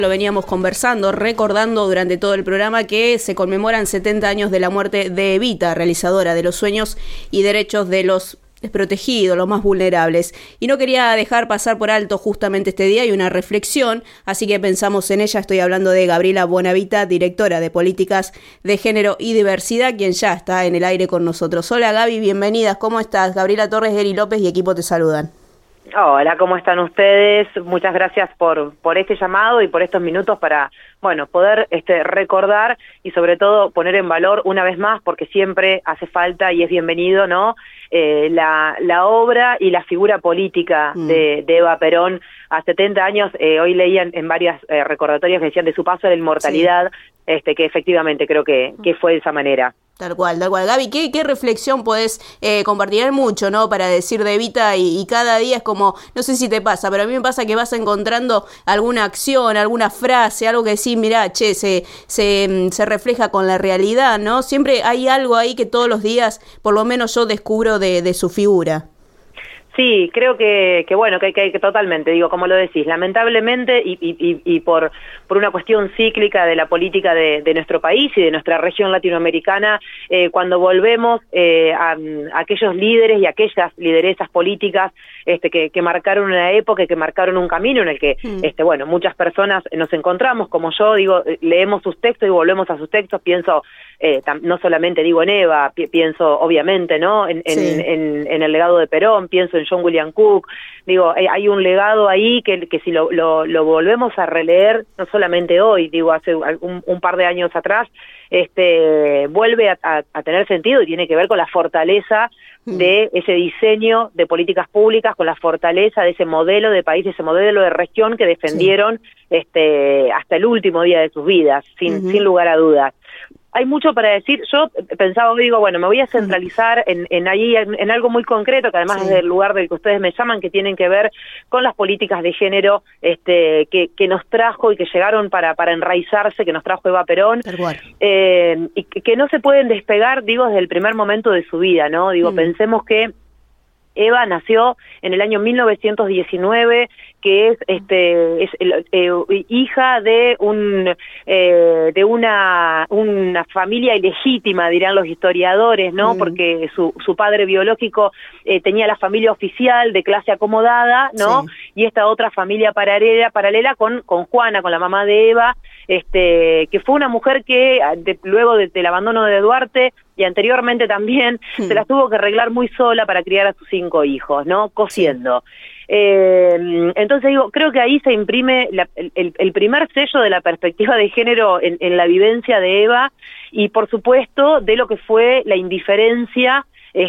Lo veníamos conversando, recordando durante todo el programa que se conmemoran 70 años de la muerte de Evita, realizadora de los sueños y derechos de los desprotegidos, los más vulnerables. Y no quería dejar pasar por alto justamente este día y una reflexión, así que pensamos en ella. Estoy hablando de Gabriela Bonavita, directora de Políticas de Género y Diversidad, quien ya está en el aire con nosotros. Hola Gaby, bienvenidas, ¿cómo estás? Gabriela Torres, Geri López y equipo te saludan. Hola, ¿cómo están ustedes? Muchas gracias por este llamado y por estos minutos para, poder recordar y sobre todo poner en valor una vez más, porque siempre hace falta y es bienvenido, ¿no? La obra y la figura política de Eva Perón a 70 años. Hoy leían en varias recordatorias que decían de su paso a la inmortalidad, sí. Que efectivamente creo que fue de esa manera. Tal cual. Gaby, ¿qué reflexión podés compartir? Hay mucho, ¿no?, para decir de Evita y cada día es como, no sé si te pasa, pero a mí me pasa que vas encontrando alguna acción, alguna frase, algo que decís, mirá, se refleja con la realidad, ¿no? Siempre hay algo ahí que todos los días, por lo menos yo descubro de su figura. Sí, creo que totalmente, digo, como lo decís, lamentablemente y por una cuestión cíclica de la política de nuestro país y de nuestra región latinoamericana, cuando volvemos a aquellos líderes y aquellas lideresas políticas que marcaron una época, que marcaron un camino en el que, muchas personas nos encontramos, como yo, digo, leemos sus textos y volvemos a sus textos, pienso, no solamente digo en Eva, pienso obviamente, ¿no?, en el legado de Perón, pienso en John William Cook, digo, hay un legado ahí que si lo volvemos a releer, no solamente hoy, digo, hace un par de años atrás, vuelve a tener sentido y tiene que ver con la fortaleza de ese diseño de políticas públicas, con la fortaleza de ese modelo de país, ese modelo de región que defendieron hasta el último día de sus vidas, sin lugar a dudas. Hay mucho para decir. Yo pensaba, digo, me voy a centralizar en algo muy concreto, que además es del lugar del que ustedes me llaman, que tienen que ver con las políticas de género que nos trajo y que llegaron para enraizarse, que nos trajo Eva Perón, y que no se pueden despegar, digo, desde el primer momento de su vida, ¿no? Digo, pensemos que Eva nació en el año 1919, que es hija de una familia ilegítima, dirán los historiadores, ¿no? Porque su padre biológico tenía la familia oficial de clase acomodada, ¿no? Y esta otra familia paralela con Juana, con la mamá de Eva, que fue una mujer que luego del abandono de Duarte y anteriormente también se las tuvo que arreglar muy sola para criar a sus 5 hijos, ¿no? Cosiendo. Entonces digo, creo que ahí se imprime el primer sello de la perspectiva de género en la vivencia de Eva y por supuesto de lo que fue la indiferencia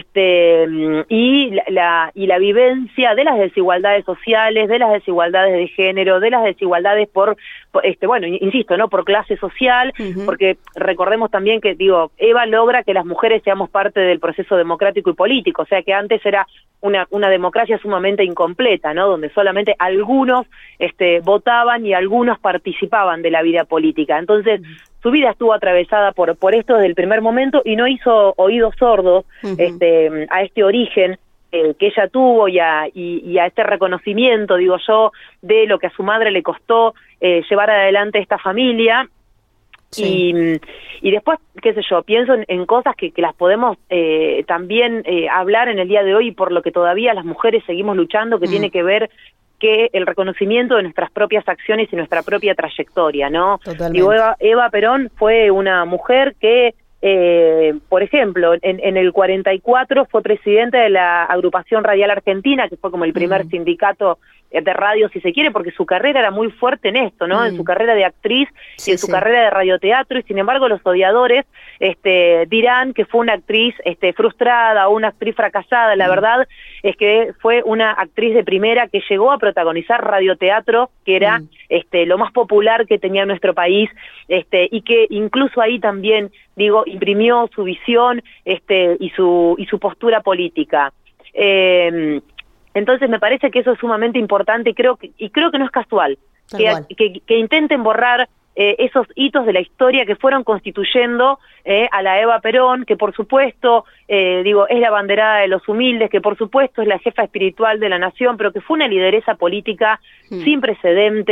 y la vivencia de las desigualdades sociales, de las desigualdades de género, de las desigualdades por insisto, ¿no?, por clase social, porque recordemos también que, digo, Eva logra que las mujeres seamos parte del proceso democrático y político, o sea que antes era una democracia sumamente incompleta, ¿no?, donde solamente algunos votaban y algunos participaban de la vida política. Entonces, su vida estuvo atravesada por esto desde el primer momento y no hizo oídos sordos a este origen que ella tuvo y a este reconocimiento, digo yo, de lo que a su madre le costó llevar adelante esta familia. Y después, qué sé yo, pienso en cosas que las podemos también hablar en el día de hoy, por lo que todavía las mujeres seguimos luchando, que tiene que ver que el reconocimiento de nuestras propias acciones y nuestra propia trayectoria, ¿no? Digo, Eva Perón fue una mujer que, por ejemplo, en el 44 fue presidenta de la Agrupación Radial Argentina, que fue como el primer sindicato de radio, si se quiere, porque su carrera era muy fuerte en esto, ¿no? En su carrera de actriz y en su carrera de radioteatro, y sin embargo los odiadores dirán que fue una actriz frustrada o una actriz fracasada. La verdad es que fue una actriz de primera que llegó a protagonizar radioteatro, que era lo más popular que tenía nuestro país, y que incluso ahí también, digo, imprimió su visión y su postura política. Entonces me parece que eso es sumamente importante y creo que no es casual que intenten borrar esos hitos de la historia que fueron constituyendo a la Eva Perón, que por supuesto, es la abanderada de los humildes, que por supuesto es la jefa espiritual de la nación, pero que fue una lideresa política sin precedentes,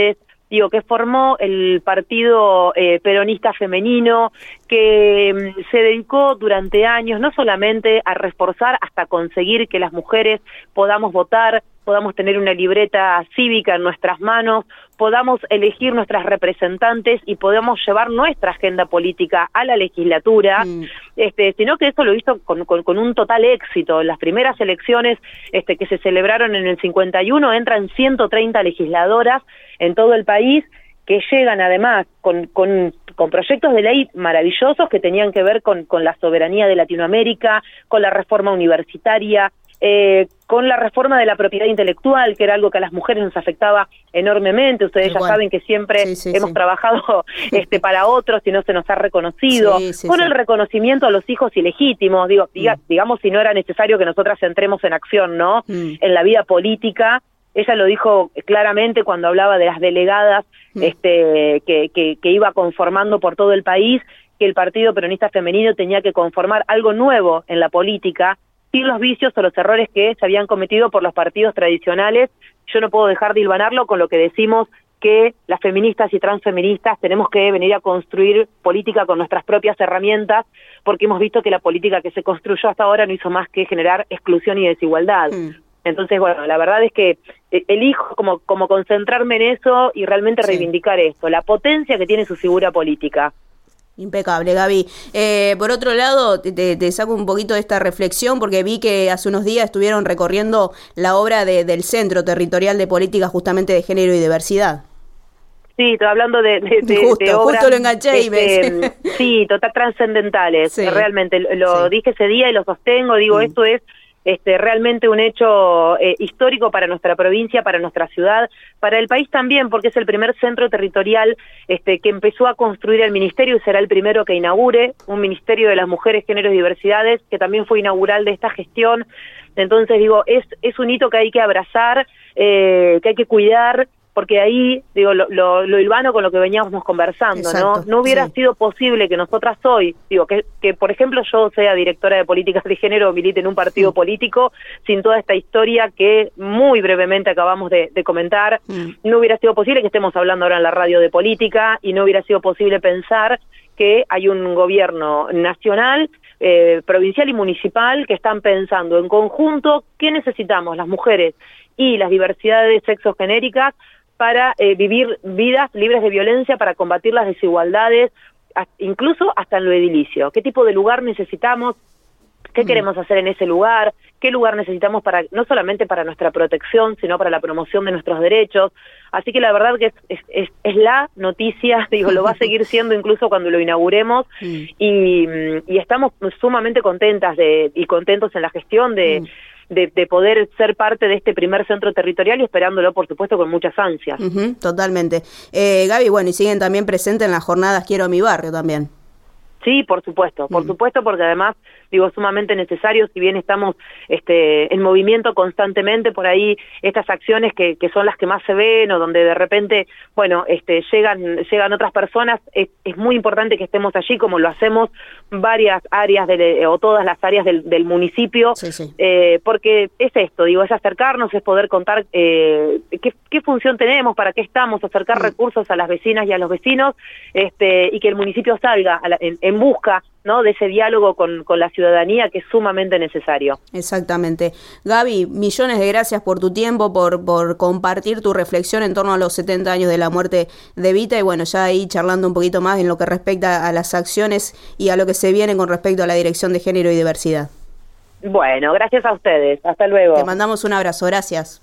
que formó el Partido Peronista Femenino, que se dedicó durante años no solamente a reforzar hasta conseguir que las mujeres podamos votar, podamos tener una libreta cívica en nuestras manos, podamos elegir nuestras representantes y podamos llevar nuestra agenda política a la legislatura, sino que eso lo hizo con un total éxito. En las primeras elecciones que se celebraron en el 51 entran 130 legisladoras en todo el país, que llegan además con proyectos de ley maravillosos que tenían que ver con la soberanía de Latinoamérica, con la reforma universitaria, con la reforma de la propiedad intelectual, que era algo que a las mujeres nos afectaba enormemente. Ustedes ya saben que siempre hemos trabajado para otros y no se nos ha reconocido, con el reconocimiento a los hijos ilegítimos, digamos, si no era necesario que nosotras entremos en acción, ¿no? En la vida política. Ella lo dijo claramente cuando hablaba de las delegadas que iba conformando por todo el país, que el Partido Peronista Femenino tenía que conformar algo nuevo en la política, sin los vicios o los errores que se habían cometido por los partidos tradicionales. Yo no puedo dejar de hilvanarlo con lo que decimos, que las feministas y transfeministas tenemos que venir a construir política con nuestras propias herramientas, porque hemos visto que la política que se construyó hasta ahora no hizo más que generar exclusión y desigualdad. Entonces, bueno, la verdad es que elijo como concentrarme en eso y realmente reivindicar esto, la potencia que tiene su figura política. Impecable, Gaby. Por otro lado, te saco un poquito de esta reflexión, porque vi que hace unos días estuvieron recorriendo la obra del Centro Territorial de Política justamente de Género y Diversidad. Sí, estoy hablando de obras, justo lo enganché y sí, total trascendentales. Realmente lo dije ese día y lo sostengo, esto es realmente un hecho histórico para nuestra provincia, para nuestra ciudad, para el país también, porque es el primer centro territorial que empezó a construir el ministerio y será el primero que inaugure, un Ministerio de las Mujeres, Géneros y Diversidades, que también fue inaugural de esta gestión. Entonces es un hito que hay que abrazar, que hay que cuidar, porque ahí, lo hilvano con lo que veníamos conversando, ¿no? No hubiera sido posible que nosotras hoy, que por ejemplo yo sea directora de políticas de género o milite en un partido político, sin toda esta historia que muy brevemente acabamos de comentar. No hubiera sido posible que estemos hablando ahora en la radio de política, y no hubiera sido posible pensar que hay un gobierno nacional, provincial y municipal que están pensando en conjunto qué necesitamos las mujeres y las diversidades sexogenéricas para vivir vidas libres de violencia, para combatir las desigualdades, incluso hasta en lo edilicio. ¿Qué tipo de lugar necesitamos? ¿Qué queremos hacer en ese lugar? ¿Qué lugar necesitamos no solamente para nuestra protección, sino para la promoción de nuestros derechos? Así que la verdad que es la noticia, lo va a seguir siendo incluso cuando lo inauguremos, y estamos sumamente contentas y contentos en la gestión de poder ser parte de este primer centro territorial, y esperándolo, por supuesto, con muchas ansias. Totalmente. Gaby, bueno, y siguen también presentes en las jornadas Quiero a mi barrio también. Sí, por supuesto, porque además, sumamente necesario, si bien estamos en movimiento constantemente, por ahí estas acciones que son las que más se ven, o donde de repente, llegan otras personas, es muy importante que estemos allí, como lo hacemos varias áreas o todas las áreas del municipio, porque es esto, es acercarnos, es poder contar qué función tenemos, para qué estamos, acercar recursos a las vecinas y a los vecinos, y que el municipio salga en busca, ¿no?, de ese diálogo con la ciudadanía, que es sumamente necesario. Exactamente. Gaby, millones de gracias por tu tiempo, por compartir tu reflexión en torno a los 70 años de la muerte de Evita, y bueno, ya ahí charlando un poquito más en lo que respecta a las acciones y a lo que se viene con respecto a la Dirección de Género y Diversidad. Bueno, gracias a ustedes. Hasta luego. Te mandamos un abrazo. Gracias.